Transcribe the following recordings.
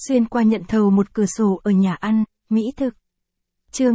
Xuyên qua nhận thầu một cửa sổ ở nhà ăn, mỹ thực. Chương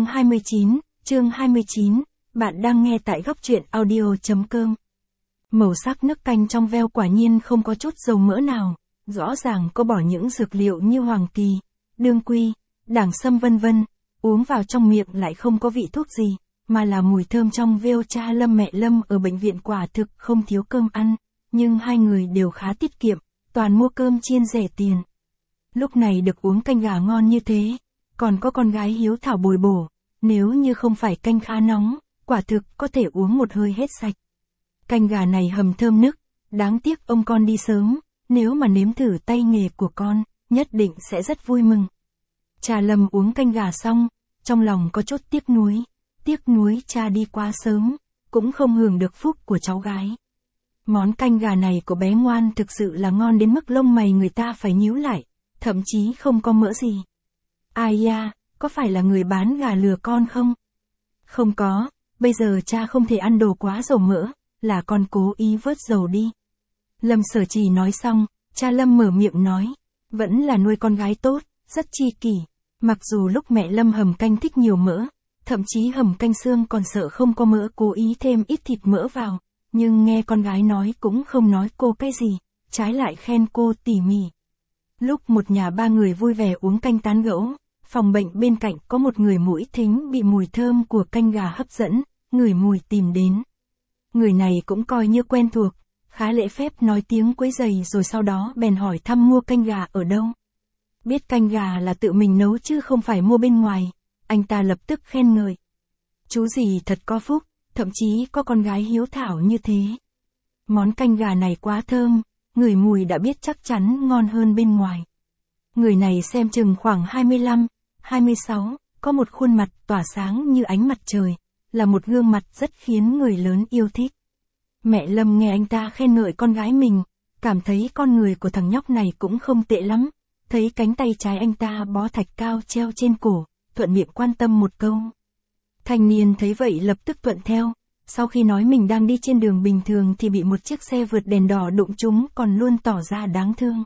29, bạn đang nghe tại góc truyện audio.com. Màu sắc nước canh trong veo quả nhiên không có chút dầu mỡ nào, rõ ràng có bỏ những dược liệu như hoàng kỳ, đương quy, đảng sâm vân vân, uống vào trong miệng lại không có vị thuốc gì, mà là mùi thơm trong veo. Cha Lâm mẹ Lâm ở bệnh viện quả thực không thiếu cơm ăn, nhưng hai người đều khá tiết kiệm, toàn mua cơm chiên rẻ tiền. Lúc này được uống canh gà ngon như thế, còn có con gái hiếu thảo bồi bổ, nếu như không phải canh khá nóng, quả thực có thể uống một hơi hết sạch. Canh gà này hầm thơm nức, đáng tiếc ông con đi sớm, nếu mà nếm thử tay nghề của con, nhất định sẽ rất vui mừng. Cha Lâm uống canh gà xong, trong lòng có chút tiếc nuối cha đi quá sớm, cũng không hưởng được phúc của cháu gái. Món canh gà này của bé ngoan thực sự là ngon đến mức lông mày người ta phải nhíu lại, thậm chí không có mỡ gì. Ai da, có phải là người bán gà lừa con không? Không có, bây giờ cha không thể ăn đồ quá dầu mỡ, là con cố ý vớt dầu đi. Lâm Sở Trì nói xong, cha Lâm mở miệng nói, vẫn là nuôi con gái tốt, rất chi kỷ. Mặc dù lúc mẹ Lâm hầm canh thích nhiều mỡ, thậm chí hầm canh xương còn sợ không có mỡ cố ý thêm ít thịt mỡ vào, nhưng nghe con gái nói cũng không nói cô cái gì, trái lại khen cô tỉ mỉ. Lúc một nhà ba người vui vẻ uống canh tán gẫu, phòng bệnh bên cạnh có một người mũi thính bị mùi thơm của canh gà hấp dẫn, ngửi mùi tìm đến. Người này cũng coi như quen thuộc, khá lễ phép nói tiếng quấy rầy rồi sau đó bèn hỏi thăm mua canh gà ở đâu. Biết canh gà là tự mình nấu chứ không phải mua bên ngoài, anh ta lập tức khen ngợi. Chú gì thật có phúc, thậm chí có con gái hiếu thảo như thế. Món canh gà này quá thơm, ngửi mùi đã biết chắc chắn ngon hơn bên ngoài. Người này xem chừng khoảng 25, 26, có một khuôn mặt tỏa sáng như ánh mặt trời, là một gương mặt rất khiến người lớn yêu thích. Mẹ Lâm nghe anh ta khen ngợi con gái mình, cảm thấy con người của thằng nhóc này cũng không tệ lắm, thấy cánh tay trái anh ta bó thạch cao treo trên cổ, thuận miệng quan tâm một câu. Thanh niên thấy vậy lập tức thuận theo, sau khi nói mình đang đi trên đường bình thường thì bị một chiếc xe vượt đèn đỏ đụng trúng còn luôn tỏ ra đáng thương.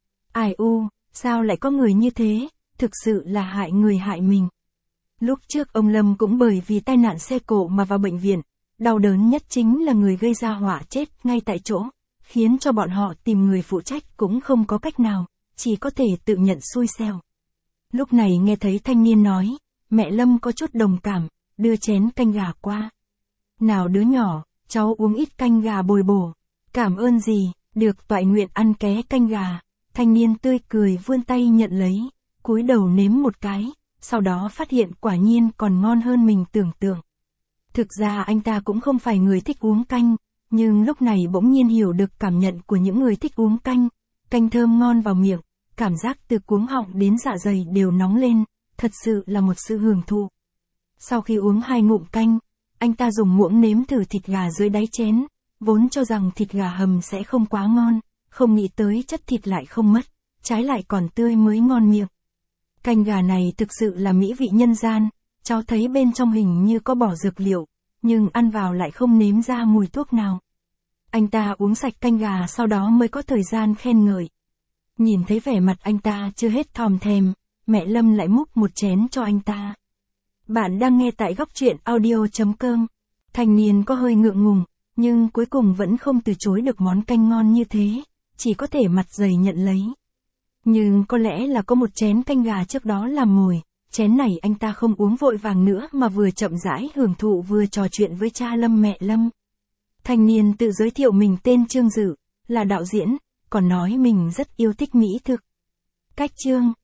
Ai u, sao lại có người như thế, thực sự là hại người hại mình. Lúc trước ông Lâm cũng bởi vì tai nạn xe cộ mà vào bệnh viện, đau đớn nhất chính là người gây ra họa chết ngay tại chỗ, khiến cho bọn họ tìm người phụ trách cũng không có cách nào, chỉ có thể tự nhận xui xẻo. Lúc này nghe thấy thanh niên nói, mẹ Lâm có chút đồng cảm, đưa chén canh gà qua. Nào đứa nhỏ, cháu uống ít canh gà bồi bổ. Cảm ơn gì, được toại nguyện ăn ké canh gà. Thanh niên tươi cười vươn tay nhận lấy, cúi đầu nếm một cái, sau đó phát hiện quả nhiên còn ngon hơn mình tưởng tượng. Thực ra anh ta cũng không phải người thích uống canh, nhưng lúc này bỗng nhiên hiểu được cảm nhận của những người thích uống canh. Canh thơm ngon vào miệng, cảm giác từ cuống họng đến dạ dày đều nóng lên, thật sự là một sự hưởng thụ. Sau khi uống 2 ngụm canh, anh ta dùng muỗng nếm thử thịt gà dưới đáy chén, vốn cho rằng thịt gà hầm sẽ không quá ngon, không nghĩ tới chất thịt lại không mất, trái lại còn tươi mới ngon miệng. Canh gà này thực sự là mỹ vị nhân gian, cháu thấy bên trong hình như có bỏ dược liệu, nhưng ăn vào lại không nếm ra mùi thuốc nào. Anh ta uống sạch canh gà sau đó mới có thời gian khen ngợi. Nhìn thấy vẻ mặt anh ta chưa hết thòm thèm, mẹ Lâm lại múc một chén cho anh ta. Bạn đang nghe tại góc truyện audio.com. Thanh niên có hơi ngượng ngùng, nhưng cuối cùng vẫn không từ chối được món canh ngon như thế, chỉ có thể mặt dày nhận lấy. Nhưng có lẽ là có một chén canh gà trước đó làm mồi, chén này anh ta không uống vội vàng nữa mà vừa chậm rãi hưởng thụ vừa trò chuyện với cha Lâm mẹ Lâm. Thanh niên tự giới thiệu mình tên Trương Dự, là đạo diễn, còn nói mình rất yêu thích mỹ thực. Cách Trương,